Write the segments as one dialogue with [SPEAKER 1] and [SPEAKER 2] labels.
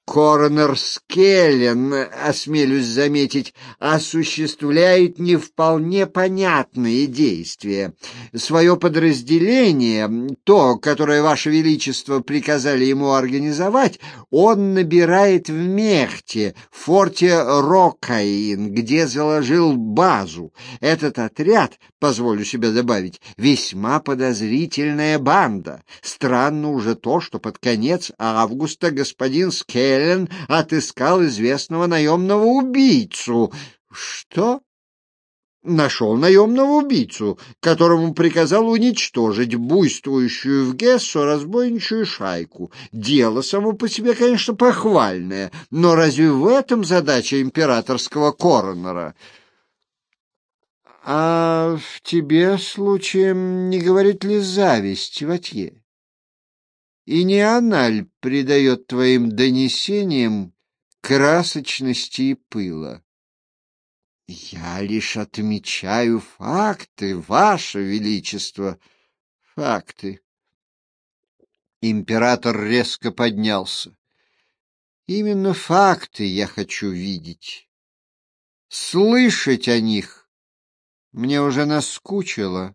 [SPEAKER 1] Коронер Скеллен, осмелюсь заметить, осуществляет не вполне понятные действия. Свое подразделение, то, которое Ваше Величество приказали ему организовать, он набирает в Мехте, в форте Рокаин, где заложил базу. Этот отряд, позволю себе добавить, весьма подозрительная банда. Странно уже то, что под конец августа господин Скеллен отыскал известного наемного убийцу. Что? Нашел наемного убийцу, которому приказал уничтожить буйствующую в Гессо разбойничью шайку. Дело само по себе, конечно, похвальное, но разве в этом задача императорского коронера? А в тебе, случаем, не говорит ли зависть, Ватье? И не она ль придает твоим донесениям красочности и пыла? Я лишь отмечаю факты, Ваше Величество, факты. Император резко поднялся. Именно факты я хочу видеть. Слышать о них мне уже наскучило.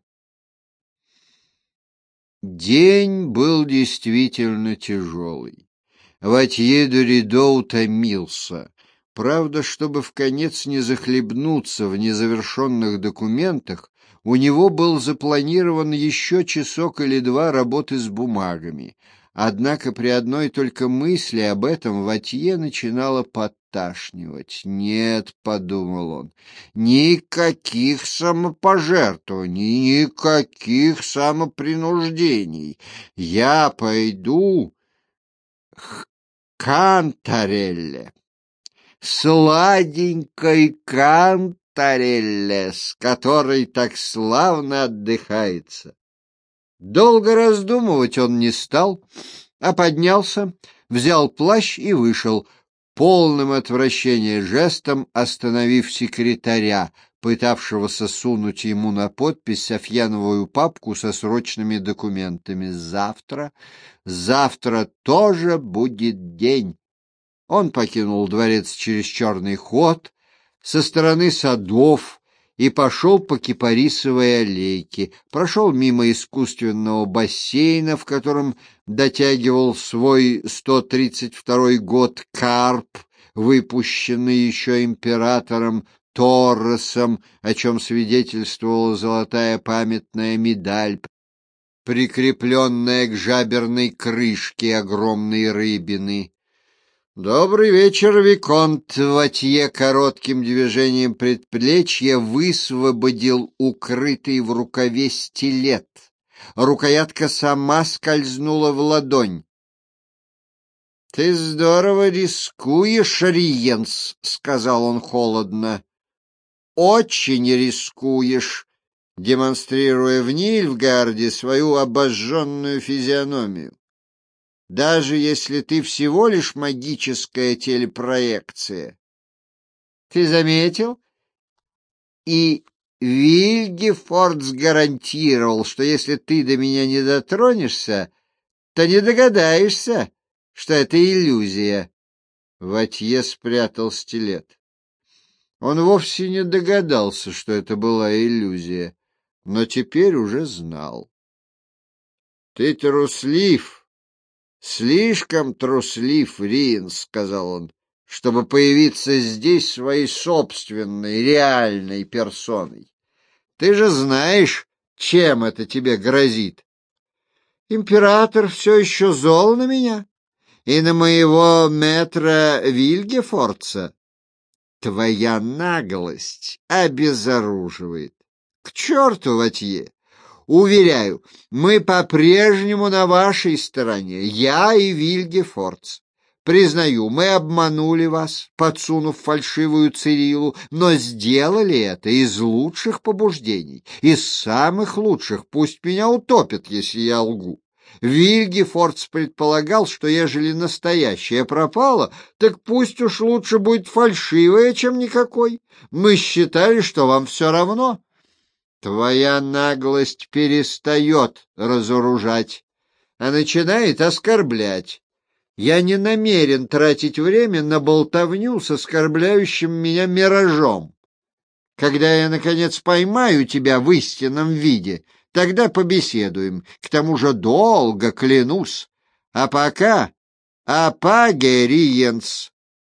[SPEAKER 1] День был действительно тяжелый. Ватье де Ридо утомился. Правда, чтобы вконец не захлебнуться в незавершенных документах, у него был запланирован еще часок или два работы с бумагами. Однако при одной только мысли об этом Ватье начинало подташнивать. «Нет», — подумал он, — «никаких самопожертвований, никаких самопринуждений. Я пойду к Кантарелле, сладенькой Кантарелле, с которой так славно отдыхается». Долго раздумывать он не стал, а поднялся, взял плащ и вышел, полным отвращения жестом остановив секретаря, пытавшегося сунуть ему на подпись софьяновую папку со срочными документами. Завтра тоже будет день. Он покинул дворец через черный ход, со стороны садов, и пошел по кипарисовой аллейке, прошел мимо искусственного бассейна, в котором дотягивал свой 132-й год карп, выпущенный еще императором Торресом, о чем свидетельствовала золотая памятная медаль, прикрепленная к жаберной крышке огромной рыбины. «Добрый вечер, виконт!» Ватье коротким движением предплечья высвободил укрытый в рукаве стилет. Рукоятка сама скользнула в ладонь. «Ты здорово рискуешь, Риенс», — сказал он холодно. «Очень рискуешь», демонстрируя в Нильфгарде свою обожженную физиономию. Даже если ты всего лишь магическая телепроекция. Ты заметил? И Вильгефордс гарантировал, что если ты до меня не дотронешься, то не догадаешься, что это иллюзия. Ватье спрятал стилет. Он вовсе не догадался, что это была иллюзия, но теперь уже знал. Ты труслив. «Слишком труслив, Риенс», — сказал он, — «чтобы появиться здесь своей собственной, реальной персоной. Ты же знаешь, чем это тебе грозит. Император все еще зол на меня и на моего мэтра Вильгефордса. Твоя наглость обезоруживает. К черту, Ватье! Уверяю, мы по-прежнему на вашей стороне, я и Вильгефордс. Признаю, мы обманули вас, подсунув фальшивую Цириллу, но сделали это из лучших побуждений, из самых лучших, пусть меня утопят, если я лгу. Вильгефордс предполагал, что ежели настоящая пропала, так пусть уж лучше будет фальшивая, чем никакой. Мы считали, что вам все равно. Твоя наглость перестает разоружать, а начинает оскорблять. Я не намерен тратить время на болтовню с оскорбляющим меня миражом. Когда я, наконец, поймаю тебя в истинном виде, тогда побеседуем. К тому же долго, клянусь. А пока апаге риенс.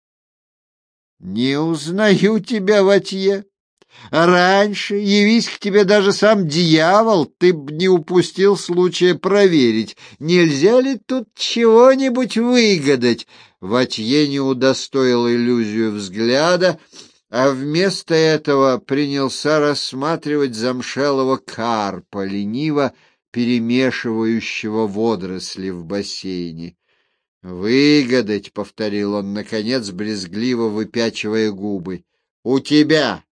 [SPEAKER 1] Не узнаю тебя, Ватье. Раньше, явись к тебе даже сам дьявол, ты б не упустил случая проверить, нельзя ли тут чего-нибудь выгадать. Ватье не удостоил иллюзию взгляда, а вместо этого принялся рассматривать замшелого карпа, лениво перемешивающего водоросли в бассейне. «Выгадать», — повторил он, наконец, брезгливо выпячивая губы, — «у тебя».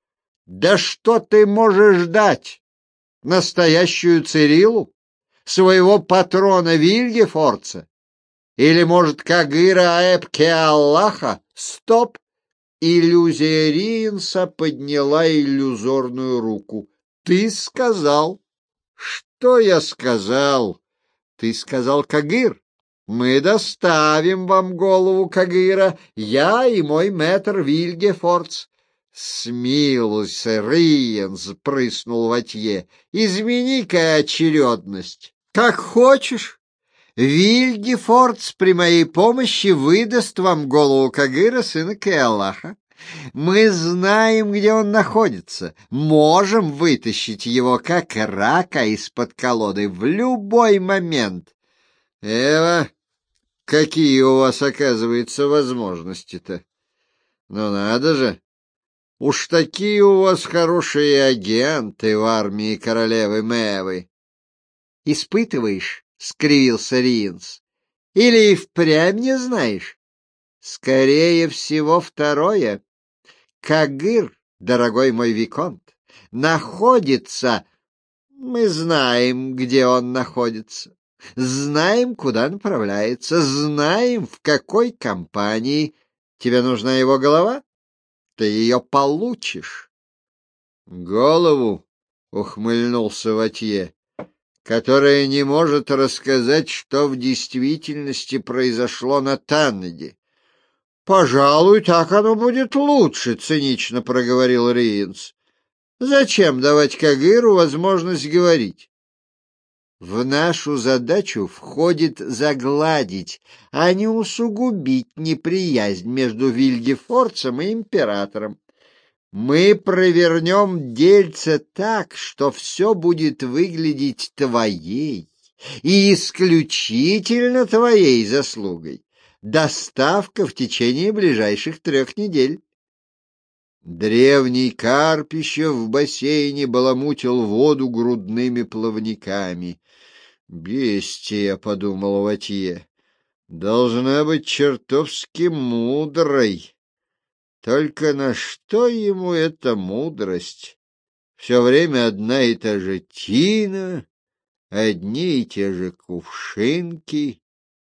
[SPEAKER 1] Да что ты можешь дать? Настоящую Цириллу? Своего патрона Вильгефорца? Или, может, Кагыра Аэбке Аллаха? Стоп! Иллюзия Риенса подняла иллюзорную руку. Ты сказал. Что я сказал? Ты сказал Кагыр. Мы доставим вам голову Кагыра, я и мой мэтр Вильгефорц. «Смилуйся, Риенс!» — прыснул Ватье. «Измени-ка очередность. Как хочешь. Вильгефордс при моей помощи выдаст вам голову Кагыра, сына Кеаллаха. Мы знаем, где он находится. Можем вытащить его, как рака из-под колоды, в любой момент. Эва, какие у вас, оказывается, возможности-то? Ну, надо же! Уж такие у вас хорошие агенты в армии королевы Мэвы. — Испытываешь? — скривился Риенс. — Или и впрямь не знаешь? — Скорее всего, второе. Кагыр, дорогой мой виконт, находится... Мы знаем, где он находится. Знаем, куда направляется. Знаем, в какой компании. Тебе нужна его голова? Ты ее получишь. — Голову, — ухмыльнулся Ватье, — которая не может рассказать, что в действительности произошло на Таннеде. — Пожалуй, так оно будет лучше, — цинично проговорил Риенс. — Зачем давать Кагыру возможность говорить? В нашу задачу входит загладить, а не усугубить неприязнь между Вильгефорцем и императором. Мы провернем дельце так, что все будет выглядеть твоей и исключительно твоей заслугой. Доставка в течение ближайших 3 недель. Древний Карпищев в бассейне баламутил воду грудными плавниками. «Бестия», — подумал Ватье, — «должна быть чертовски мудрой. Только на что ему эта мудрость? Все время одна и та же тина, одни и те же кувшинки.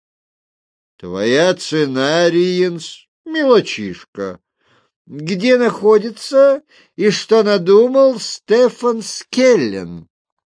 [SPEAKER 1] Твоя цена, Риенс, мелочишка. Где находится и что надумал Стефан Скеллен?»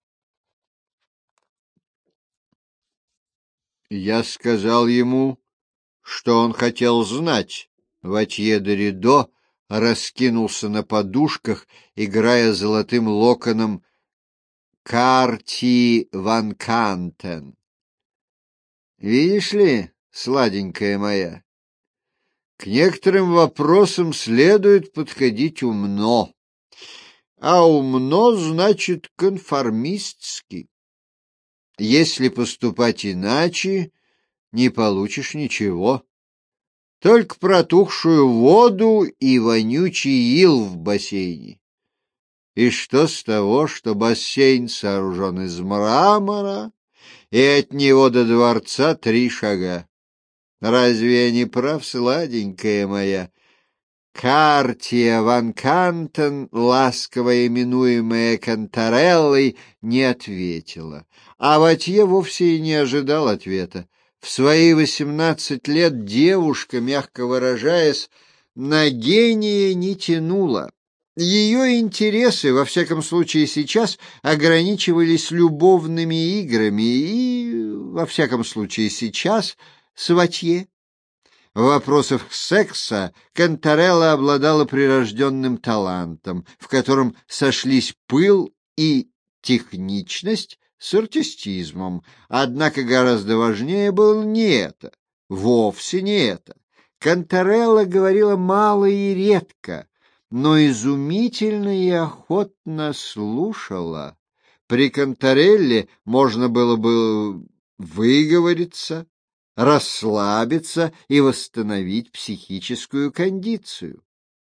[SPEAKER 1] Я сказал ему, что он хотел знать. Ватье де Ридо раскинулся на подушках, играя золотым локоном Карти Ван Кантен. Видишь ли, сладенькая моя, к некоторым вопросам следует подходить умно, а умно значит конформистски. Если поступать иначе, не получишь ничего. Только протухшую воду и вонючий ил в бассейне. И что с того, что бассейн сооружен из мрамора, и от него до дворца 3 шага? Разве я не прав, сладенькая моя? Картия Ван Кантен, ласково именуемая Кантареллой, не ответила, а Ватье вовсе и не ожидал ответа. В свои 18 лет девушка, мягко выражаясь, на гения не тянула. Ее интересы, во всяком случае сейчас, ограничивались любовными играми и, во всяком случае сейчас, с Ватье. В вопросах секса Кантарелла обладала прирожденным талантом, в котором сошлись пыл и техничность с артистизмом. Однако гораздо важнее было не это, вовсе не это. Кантарелла говорила мало и редко, но изумительно и охотно слушала. При Кантарелле можно было бы выговориться, расслабиться и восстановить психическую кондицию.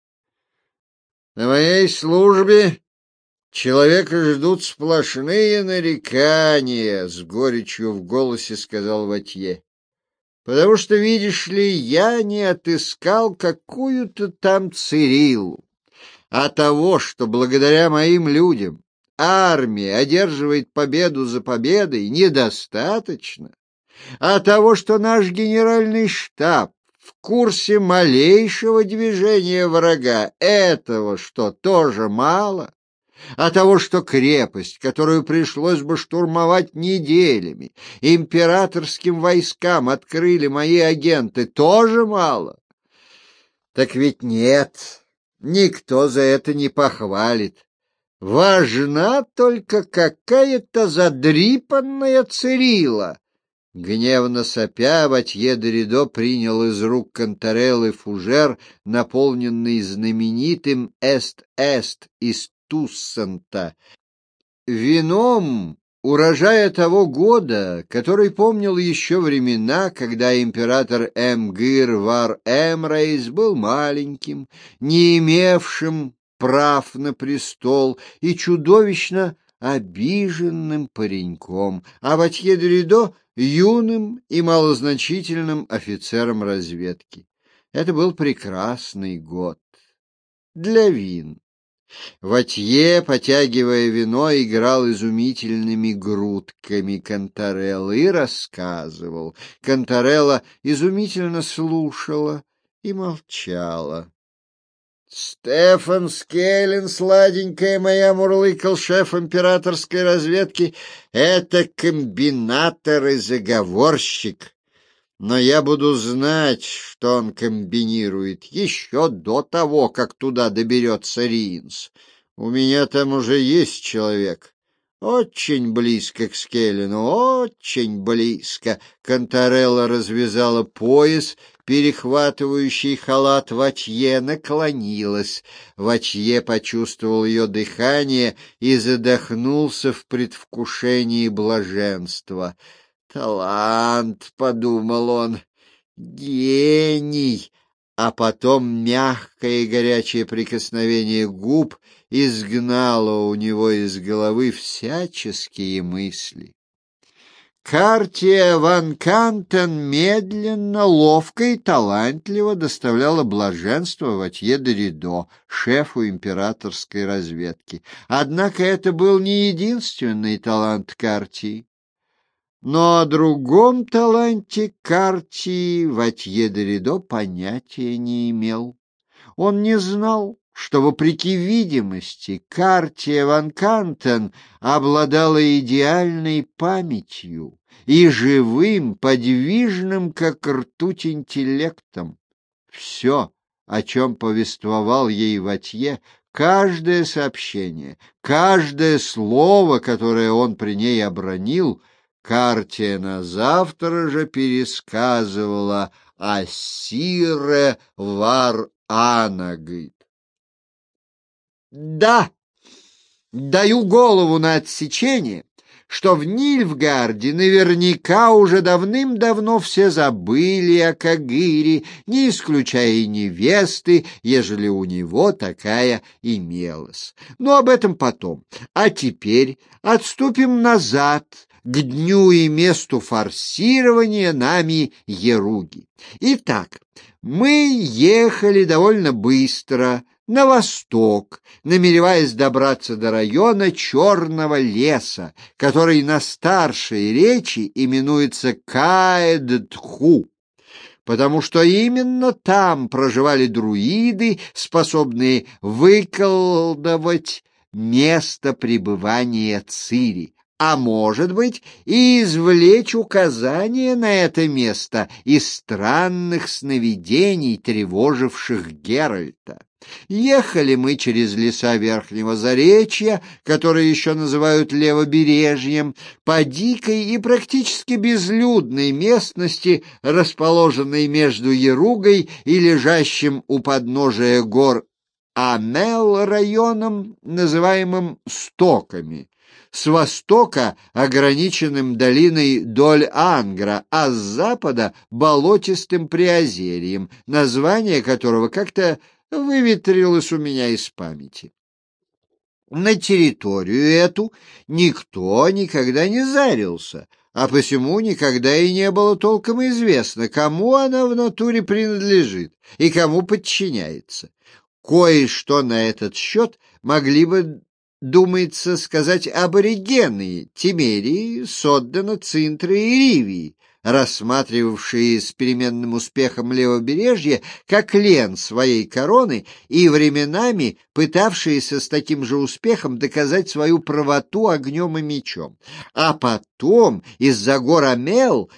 [SPEAKER 1] На моей службе человека ждут сплошные нарекания, — с горечью в голосе сказал Ватье. Потому что, видишь ли, я не отыскал какую-то там Цириллу, а того, что благодаря моим людям армия одерживает победу за победой, недостаточно, а того, что наш генеральный штаб в курсе малейшего движения врага, этого что, тоже мало, а того, что крепость, которую пришлось бы штурмовать неделями, императорским войскам открыли мои агенты, тоже мало. Так ведь нет, никто за это не похвалит. Важна только какая-то задрипанная Цирилла. Гневно сопя, Ватье де Ридо принял из рук Кантареллы фужер, наполненный знаменитым «Эст-Эст» из Туссента, вином урожая того года, который помнил еще времена, когда император Эмгир Вар Эмрейс был маленьким, не имевшим прав на престол и чудовищно обиженным пареньком, а Ватье де Ридо — юным и малозначительным офицером разведки. Это был прекрасный год для вин. Ватье, потягивая вино, играл изумительными грудками Кантареллы и рассказывал. Кантарелла изумительно слушала и молчала. «Стефан Скеллен, сладенькая моя, — мурлыкал шеф императорской разведки, — это комбинатор и заговорщик. Но я буду знать, что он комбинирует, еще до того, как туда доберется Риенс. У меня там уже есть человек. Очень близко к Скеллену, очень близко». Кантарелла развязала пояс, перехватывающий халат Ватье, наклонилась. Ватье почувствовал ее дыхание и задохнулся в предвкушении блаженства. «Талант», — подумал он, — «гений». А потом мягкое и горячее прикосновение губ изгнало у него из головы всяческие мысли. Картия ван Кантен медленно, ловко и талантливо доставляла блаженство Ватье де Ридо, шефу императорской разведки. Однако это был не единственный талант Картии. Но о другом таланте Картии Ватье де Ридо понятия не имел. Он не знал, что, вопреки видимости, Картия ван Кантен обладала идеальной памятью и живым, подвижным, как ртуть, интеллектом. Все, о чем повествовал ей Ватье, каждое сообщение, каждое слово, которое он при ней обронил, Картия на завтра же пересказывала о Сире Вар Анагит. Да, даю голову на отсечение, что в Нильфгарде наверняка уже давным-давно все забыли о Кагыре, не исключая и невесты, ежели у него такая имелась. Но об этом потом. А теперь отступим назад, к дню и месту форсирования нами Еруги. Итак, мы ехали довольно быстро на восток, намереваясь добраться до района Черного леса, который на старшей речи именуется Каэдтху, потому что именно там проживали друиды, способные выколдовать место пребывания Цири, а может быть, и извлечь указание на это место из странных сновидений, тревоживших Геральта. Ехали мы через леса Верхнего Заречья, которые еще называют Левобережьем, по дикой и практически безлюдной местности, расположенной между Яругой и лежащим у подножия гор Амел районом, называемым Стоками. С востока ограниченным долиной Доль-Ангра, а с запада болотистым Приозерьем, название которого как-то выветрилось у меня из памяти. На территорию эту никто никогда не зарился, а посему никогда и не было толком известно, кому она в натуре принадлежит и кому подчиняется. Кое-что на этот счет могли бы, думается, сказать аборигены Тимерии, Соддена, Цинтры и Ривии, рассматривавшие с переменным успехом левобережье как лен своей короны и временами пытавшиеся с таким же успехом доказать свою правоту огнем и мечом. А потом из-за гор Амел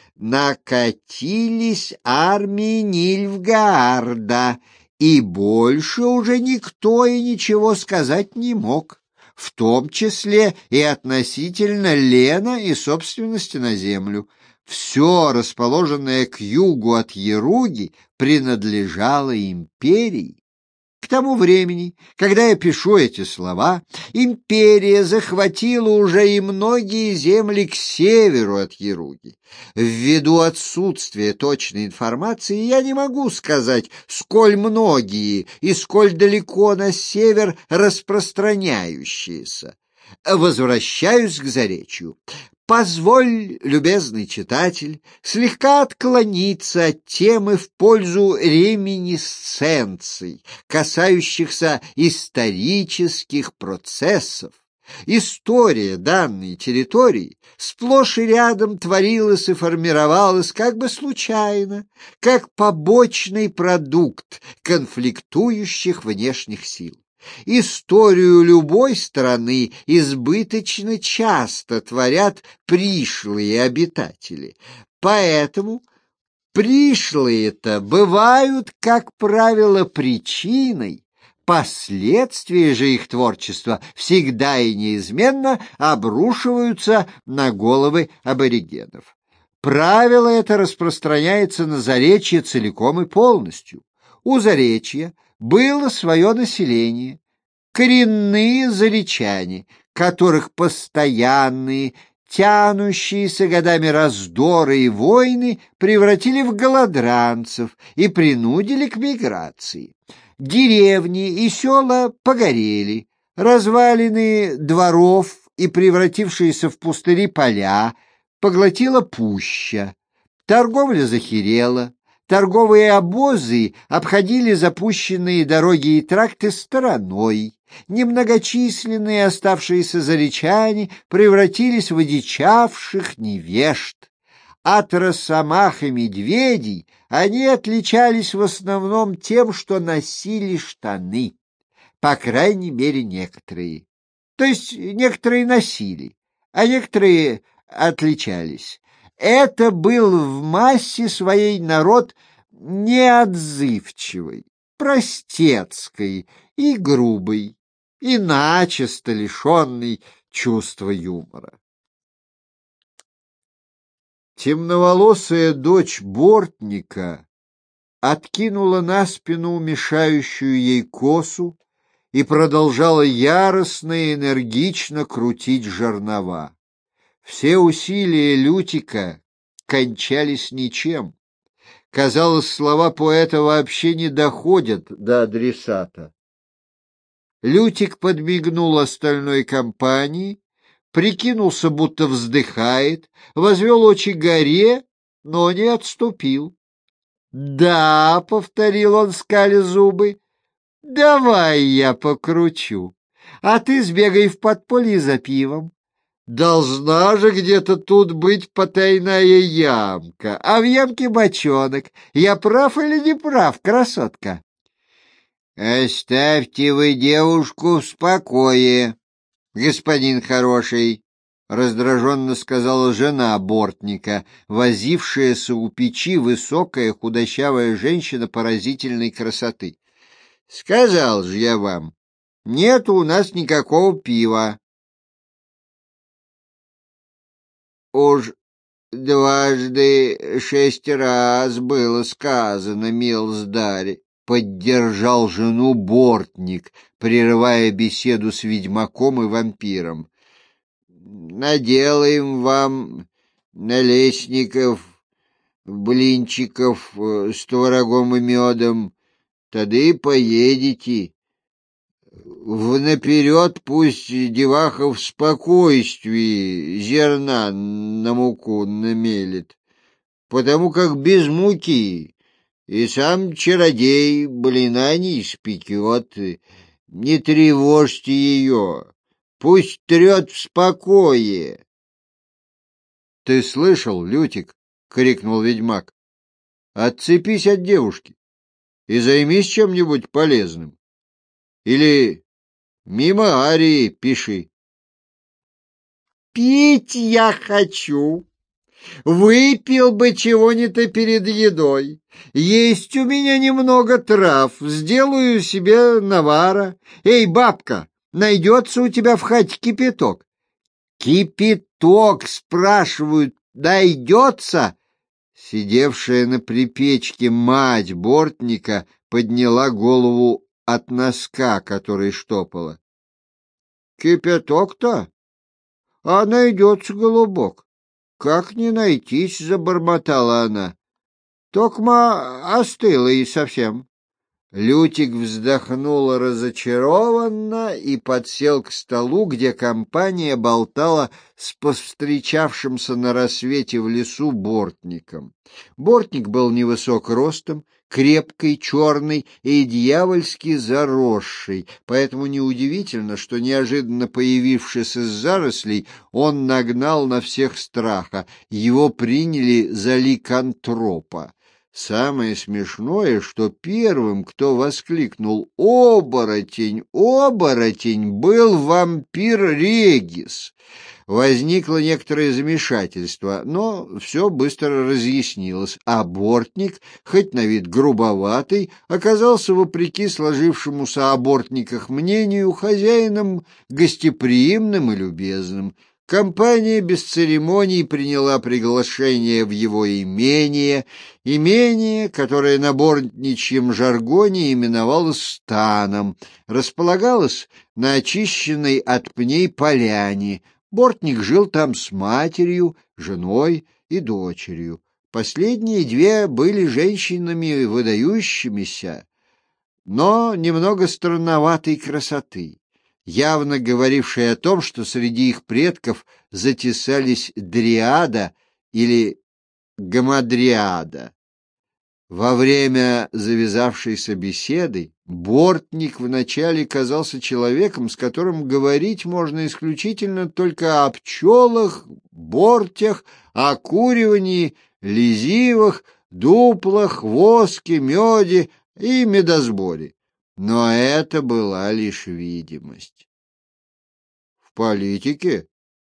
[SPEAKER 1] накатились армии Нильфгаарда, и больше уже никто и ничего сказать не мог, в том числе и относительно лена и собственности на землю. Все, расположенное к югу от Яруги, принадлежало империи. К тому времени, когда я пишу эти слова, империя захватила уже и многие земли к северу от Яруги. Ввиду отсутствия точной информации я не могу сказать, сколь многие и сколь далеко на север распространяющиеся. Возвращаюсь к Заречью. Позволь, любезный читатель, слегка отклониться от темы в пользу реминисценций, касающихся исторических процессов. История данной территории сплошь и рядом творилась и формировалась как бы случайно, как побочный продукт конфликтующих внешних сил. Историю любой страны избыточно часто творят пришлые обитатели, поэтому пришлые-то бывают, как правило, причиной, последствия же их творчества всегда и неизменно обрушиваются на головы аборигенов. Правило это распространяется на Заречье целиком и полностью. У Заречья было свое население, коренные заречане, которых постоянные, тянущиеся годами раздоры и войны превратили в голодранцев и принудили к миграции. Деревни и села погорели, развалины дворов и превратившиеся в пустыри поля поглотила пуща, торговля захерела. Торговые обозы обходили запущенные дороги и тракты стороной. Немногочисленные оставшиеся заречане превратились в одичавших невежд. От росомах и медведей они отличались в основном тем, что носили штаны. По крайней мере, некоторые. То есть некоторые носили, а некоторые отличались. Это был в массе своей народ неотзывчивый, простецкий и грубый, и начисто лишенный чувства юмора. Темноволосая дочь бортника откинула на спину мешающую ей косу и продолжала яростно и энергично крутить жернова. Все усилия Лютика кончались ничем. Казалось, слова поэта вообще не доходят до адресата. Лютик подмигнул остальной компании, прикинулся, будто вздыхает, возвел очи к горе, но не отступил. «Да», — повторил он, скаля зубы, — «давай я покручу, а ты сбегай в подполье за пивом. Должна же где-то тут быть потайная ямка, а в ямке бочонок. Я прав или не прав, красотка?» «Оставьте вы девушку в покое, господин хороший», раздраженно сказала жена бортника, возившаяся у печи высокая худощавая женщина поразительной красоты. Сказал же я вам, нету у нас никакого пива. Уж дважды 6 раз было сказано, милздарь, поддержал жену бортник, прерывая беседу с ведьмаком и вампиром. Наделаем вам налесников, блинчиков с творогом и медом, тогда и поедете. Наперед пусть деваха в спокойствии зерна на муку намелет, потому как без муки и сам чародей блина не испекет. Не тревожьте ее, пусть трет в спокое. — Ты слышал, Лютик? — крикнул ведьмак. — Отцепись от девушки и займись чем-нибудь полезным. Или мимо Арии пиши. — Пить я хочу. Выпил бы чего-нибудь перед едой. Есть у меня немного трав, сделаю себе навара. Эй, бабка, найдется у тебя в хате кипяток? Кипяток, спрашивают, найдется? Сидевшая на припечке мать бортника подняла голову от носка, который штопала. Кипяток-то? А найдется, голубок. Как не найтись, забормотала она. Токма остыла и совсем. Лютик вздохнул разочарованно и подсел к столу, где компания болтала с повстречавшимся на рассвете в лесу бортником. Бортник был невысок ростом, крепкий, черный и дьявольски заросший, поэтому неудивительно, что, неожиданно появившись из зарослей, он нагнал на всех страха. Его приняли за ликантропа. Самое смешное, что первым, кто воскликнул «Оборотень! Оборотень!», был вампир Регис. Возникло некоторое замешательство, но все быстро разъяснилось, а бортник, хоть на вид грубоватый, оказался, вопреки сложившемуся о бортниках мнению, хозяином гостеприимным и любезным. Компания без церемоний приняла приглашение в его имение, которое на бортничьем жаргоне именовалось станом, располагалось на очищенной от пней поляне. Бортник жил там с матерью, женой и дочерью. Последние две были женщинами выдающимися, но немного странноватой красоты, явно говорившей о том, что среди их предков затесались дриада или гамадриада. Во время завязавшейся беседы бортник вначале казался человеком, с которым говорить можно исключительно только о пчелах, бортях, окуривании, лизивах, дуплах, воске, меде и медосборе. Но это была лишь видимость. В политике?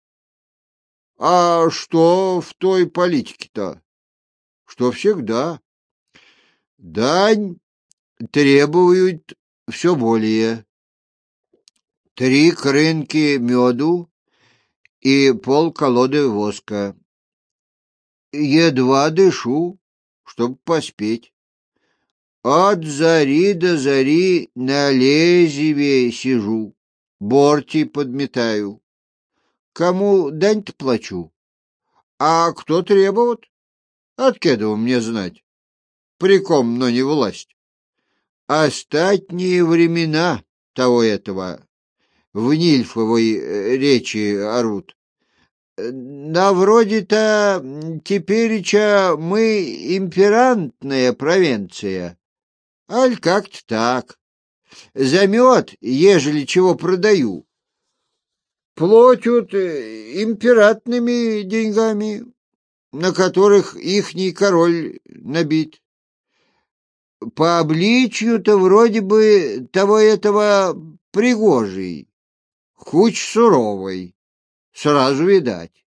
[SPEAKER 1] А что в той политике-то? Что всегда. Дань требуют все более. 3 крынки меду и полколоды воска. Едва дышу, чтоб поспеть. От зари до зари на лезвие сижу, борти подметаю. Кому дань-то плачу? А кто требует? Откуда мне знать? При ком, но не власть. Остатние времена того этого в Нильфовой речи орут. Да вроде-то тепереча мы имперантная провинция. Аль как-то так. За мед, ежели чего продаю, платят императными деньгами, на которых ихний король набит. По обличью-то вроде бы того этого пригожий, хуч суровый. сразу видать.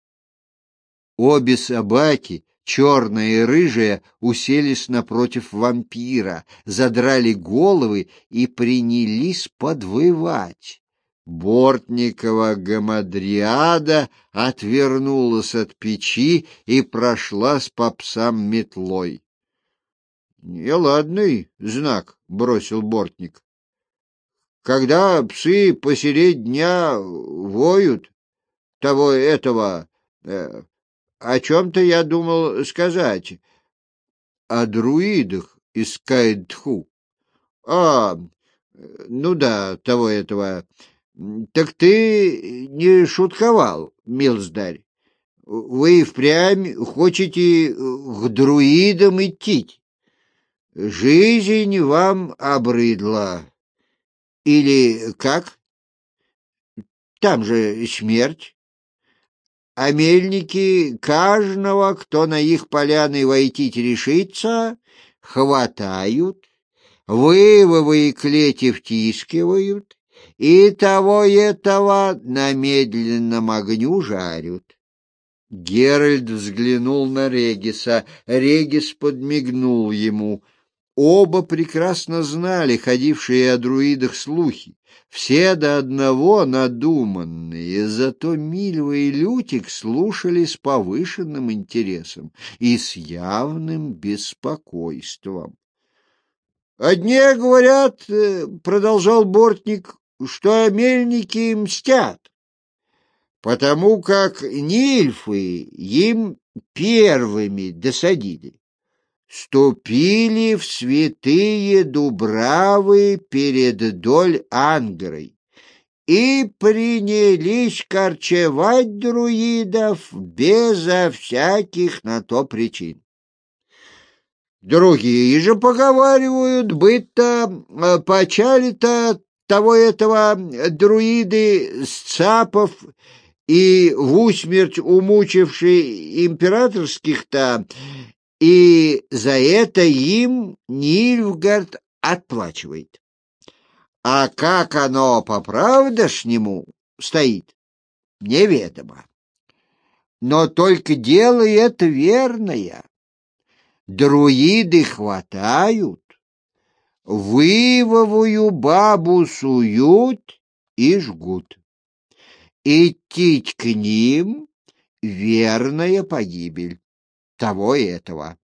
[SPEAKER 1] Обе собаки, черная и рыжая, уселись напротив вампира, задрали головы и принялись подвывать. Бортникова гамадриада отвернулась от печи и прошлась по псам метлой. — Неладный знак, — бросил Бортник. — Когда псы посередь дня воют, того этого... О чем-то я думал сказать. О друидах из Каэдху. А, ну да, того этого... Так ты не шутковал, милздарь. Вы впрямь хотите к друидам идти. Жизнь вам обрыдла. Или как? Там же смерть. А мельники каждого, кто на их поляны войти решится, хватают, вывовы и клети втискивают, и того и этого на медленном огню жарят. Геральт взглянул на Региса. Регис подмигнул ему. Оба прекрасно знали ходившие о друидах слухи, все до одного надуманные, зато Мильва и Лютик слушали с повышенным интересом и с явным беспокойством. «Одни говорят, — продолжал Бортник, — что мельники мстят, потому как нильфы им первыми досадили. Ступили в святые дубравы перед Доль-Ангрой и принялись корчевать друидов безо всяких на то причин. Другие же поговаривают, будто почали-то того этого друиды сцапов и в усмерть умучившие императорских-то, и за это им Нильфгард отплачивает. А как оно по-правдошнему стоит, неведомо. Но только дело это верное. Друиды хватают, вывовую бабу суют и жгут. Идти к ним — верная погибель того и этого.